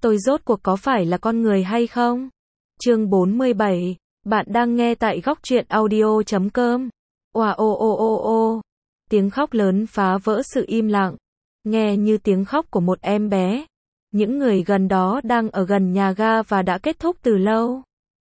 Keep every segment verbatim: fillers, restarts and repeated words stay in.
Tôi rốt cuộc có phải là con người hay không? Chương bốn mươi bảy, bạn đang nghe tại góc truyện audio chấm com. Oa ô ô ô ô. Tiếng khóc lớn phá vỡ sự im lặng, nghe như tiếng khóc của một em bé. Những người gần đó đang ở gần nhà ga và đã kết thúc từ lâu.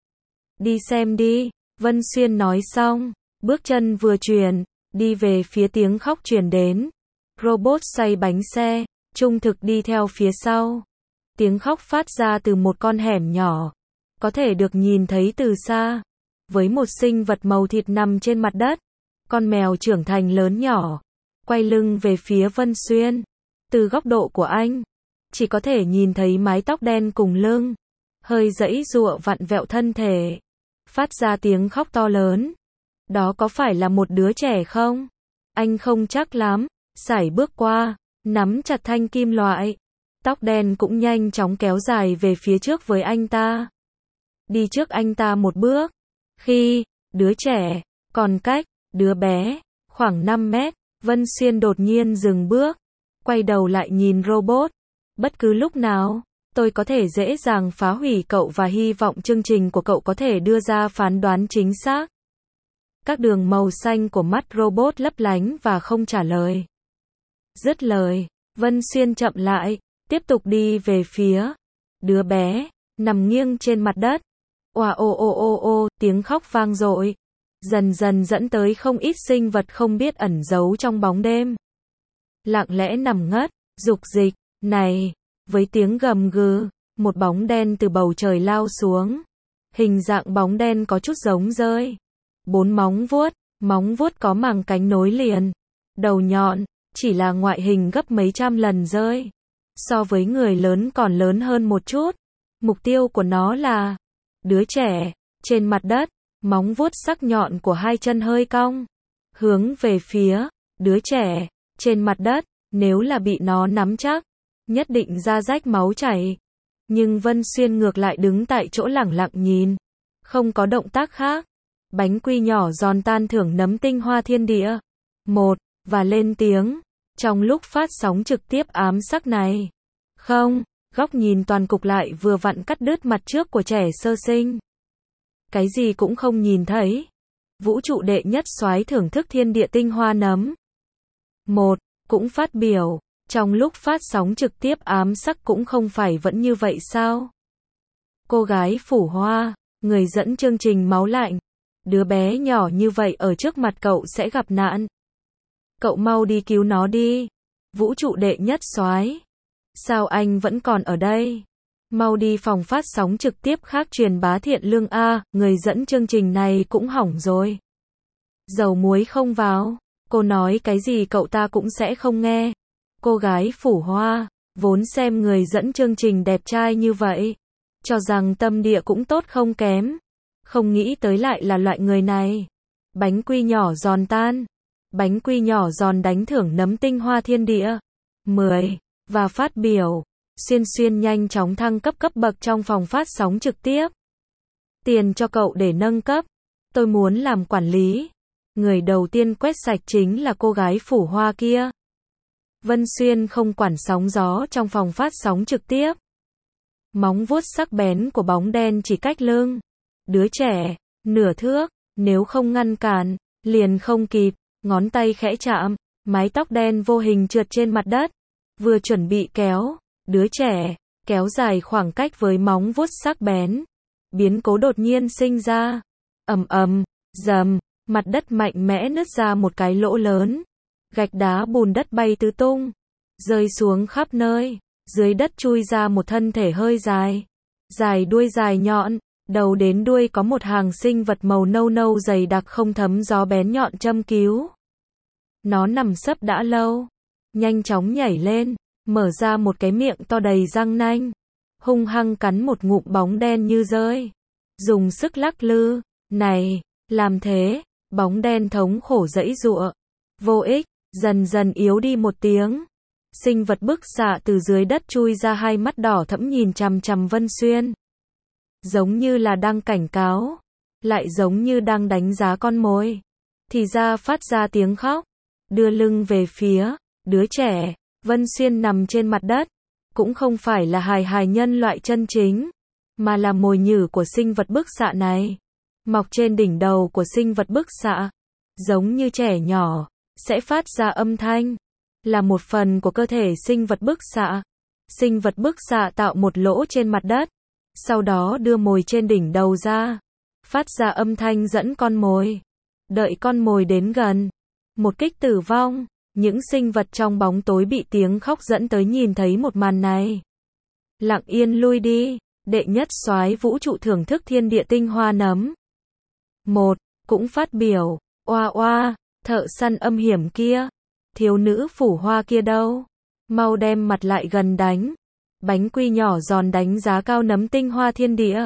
Đi xem đi, Vân Xuyên nói xong, bước chân vừa chuyển, đi về phía tiếng khóc truyền đến. Robot xoay bánh xe, trung thực đi theo phía sau. Tiếng khóc phát ra từ một con hẻm nhỏ, có thể được nhìn thấy từ xa. Với một sinh vật màu thịt nằm trên mặt đất, con mèo trưởng thành lớn nhỏ, quay lưng về phía Vân Xuyên. Từ góc độ của anh, chỉ có thể nhìn thấy mái tóc đen cùng lưng, hơi giãy giụa vặn vẹo thân thể, phát ra tiếng khóc to lớn. Đó có phải là một đứa trẻ không? Anh không chắc lắm, sải bước qua, nắm chặt thanh kim loại. Tóc đen cũng nhanh chóng kéo dài về phía trước với anh ta. Đi trước anh ta một bước. Khi đứa trẻ còn cách đứa bé khoảng năm mét, Vân Xuyên đột nhiên dừng bước, quay đầu lại nhìn robot. Bất cứ lúc nào, tôi có thể dễ dàng phá hủy cậu và hy vọng chương trình của cậu có thể đưa ra phán đoán chính xác. Các đường màu xanh của mắt robot lấp lánh và không trả lời. Dứt lời, Vân Xuyên chậm lại, tiếp tục đi về phía đứa bé nằm nghiêng trên mặt đất. Oa ô ô ô ô, tiếng khóc vang dội, dần dần dẫn tới không ít sinh vật không biết ẩn giấu trong bóng đêm. Lặng lẽ nằm ngất, dục dịch. Này, với tiếng gầm gừ, một bóng đen từ bầu trời lao xuống. Hình dạng bóng đen có chút giống dơi. Bốn móng vuốt, móng vuốt có màng cánh nối liền. Đầu nhọn, chỉ là ngoại hình gấp mấy trăm lần dơi. So với người lớn còn lớn hơn một chút. Mục tiêu của nó là đứa trẻ, trên mặt đất, móng vuốt sắc nhọn của hai chân hơi cong. Hướng về phía đứa trẻ, trên mặt đất, nếu là bị nó nắm chắc, nhất định ra rách máu chảy. Nhưng Vân Xuyên ngược lại đứng tại chỗ lẳng lặng nhìn, không có động tác khác. Bánh quy nhỏ giòn tan thưởng nấm tinh hoa thiên địa. Một, và lên tiếng. Trong lúc phát sóng trực tiếp ám sắc này. Không, góc nhìn toàn cục lại vừa vặn cắt đứt mặt trước của trẻ sơ sinh. Cái gì cũng không nhìn thấy. Vũ trụ đệ nhất soái thưởng thức thiên địa tinh hoa nấm. Một, cũng phát biểu. Trong lúc phát sóng trực tiếp ám sắc cũng không phải vẫn như vậy sao? Cô gái phủ hoa, người dẫn chương trình máu lạnh. Đứa bé nhỏ như vậy ở trước mặt cậu sẽ gặp nạn. Cậu mau đi cứu nó đi. Vũ trụ đệ nhất soái. Sao anh vẫn còn ở đây? Mau đi phòng phát sóng trực tiếp khác truyền bá thiện lương a, người dẫn chương trình này cũng hỏng rồi. Dầu muối không vào. Cô nói cái gì cậu ta cũng sẽ không nghe. Cô gái phủ hoa, vốn xem người dẫn chương trình đẹp trai như vậy, cho rằng tâm địa cũng tốt không kém. Không nghĩ tới lại là loại người này. Bánh quy nhỏ giòn tan. Bánh quy nhỏ giòn đánh thưởng nấm tinh hoa thiên địa. mười. Và phát biểu. Xuyên Xuyên nhanh chóng thăng cấp cấp bậc trong phòng phát sóng trực tiếp. Tiền cho cậu để nâng cấp. Tôi muốn làm quản lý. Người đầu tiên quét sạch chính là cô gái phủ hoa kia. Vân Xuyên không quản sóng gió trong phòng phát sóng trực tiếp. Móng vuốt sắc bén của bóng đen chỉ cách lưng đứa trẻ nửa thước, nếu không ngăn cản, liền không kịp. Ngón tay khẽ chạm, mái tóc đen vô hình trượt trên mặt đất. Vừa chuẩn bị kéo đứa trẻ, kéo dài khoảng cách với móng vuốt sắc bén. Biến cố đột nhiên sinh ra. Ầm ầm, rầm, mặt đất mạnh mẽ nứt ra một cái lỗ lớn. Gạch đá bùn đất bay tứ tung, rơi xuống khắp nơi. Dưới đất chui ra một thân thể hơi dài, dài đuôi dài nhọn, đầu đến đuôi có một hàng sinh vật màu nâu nâu dày đặc không thấm gió bén nhọn châm cứu. Nó nằm sấp đã lâu, nhanh chóng nhảy lên, mở ra một cái miệng to đầy răng nanh, hung hăng cắn một ngụm bóng đen như rơi. Dùng sức lắc lư, này, làm thế, bóng đen thống khổ giãy giụa. Vô ích, dần dần yếu đi một tiếng. Sinh vật bức xạ từ dưới đất chui ra, hai mắt đỏ thẫm nhìn chằm chằm Vân Xuyên. Giống như là đang cảnh cáo, lại giống như đang đánh giá con mồi. Thì ra phát ra tiếng khóc, đưa lưng về phía đứa trẻ. Vân Xuyên nằm trên mặt đất, cũng không phải là hài hài nhân loại chân chính, mà là mồi nhử của sinh vật bức xạ này. Mọc trên đỉnh đầu của sinh vật bức xạ, giống như trẻ nhỏ, sẽ phát ra âm thanh, là một phần của cơ thể sinh vật bức xạ. Sinh vật bức xạ tạo một lỗ trên mặt đất, sau đó đưa mồi trên đỉnh đầu ra, phát ra âm thanh dẫn con mồi. Đợi con mồi đến gần, một kích tử vong. Những sinh vật trong bóng tối bị tiếng khóc dẫn tới nhìn thấy một màn này. Lặng yên lui đi, đệ nhất soái vũ trụ thưởng thức thiên địa tinh hoa nấm. Một, cũng phát biểu, oa oa, thợ săn âm hiểm kia, thiếu nữ phủ hoa kia đâu, mau đem mặt lại gần đánh. Bánh quy nhỏ giòn đánh giá cao nấm tinh hoa thiên địa.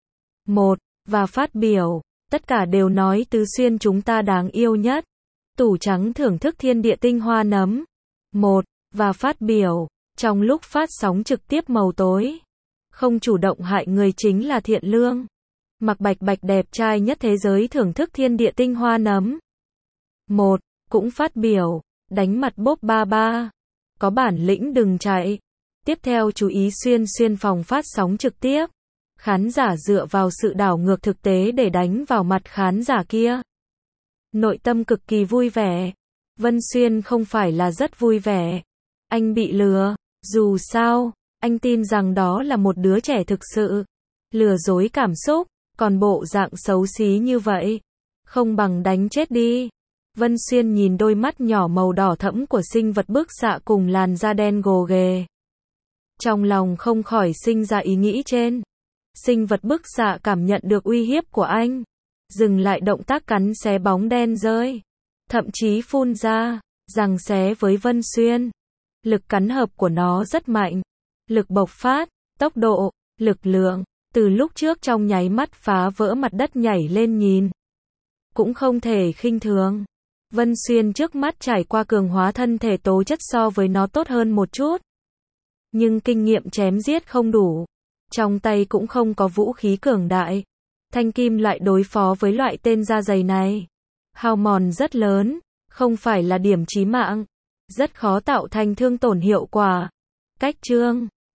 Một, và phát biểu, tất cả đều nói Tứ Xuyên chúng ta đáng yêu nhất. Tủ trắng thưởng thức thiên địa tinh hoa nấm. Một, và phát biểu, trong lúc phát sóng trực tiếp màu tối, không chủ động hại người chính là thiện lương. Mặc Bạch Bạch đẹp trai nhất thế giới thưởng thức thiên địa tinh hoa nấm. Một, cũng phát biểu, đánh mặt bốp ba ba. Có bản lĩnh đừng chạy. Tiếp theo chú ý Xuyên Xuyên phòng phát sóng trực tiếp. Khán giả dựa vào sự đảo ngược thực tế để đánh vào mặt khán giả kia. Nội tâm cực kỳ vui vẻ. Vân Xuyên không phải là rất vui vẻ. Anh bị lừa. Dù sao, anh tin rằng đó là một đứa trẻ thực sự. Lừa dối cảm xúc, còn bộ dạng xấu xí như vậy. Không bằng đánh chết đi. Vân Xuyên nhìn đôi mắt nhỏ màu đỏ thẫm của sinh vật bức xạ cùng làn da đen gồ ghề. Trong lòng không khỏi sinh ra ý nghĩ trên. Sinh vật bức xạ cảm nhận được uy hiếp của anh. Dừng lại động tác cắn xé bóng đen rơi. Thậm chí phun ra, giằng xé với Vân Xuyên. Lực cắn hợp của nó rất mạnh. Lực bộc phát, tốc độ, lực lượng, từ lúc trước trong nháy mắt phá vỡ mặt đất nhảy lên nhìn. Cũng không thể khinh thường. Vân Xuyên trước mắt trải qua cường hóa thân thể tố chất so với nó tốt hơn một chút. Nhưng kinh nghiệm chém giết không đủ. Trong tay cũng không có vũ khí cường đại. Thanh kim loại đối phó với loại tên da dày này. Hao mòn rất lớn, không phải là điểm chí mạng. Rất khó tạo thành thương tổn hiệu quả. Cách chương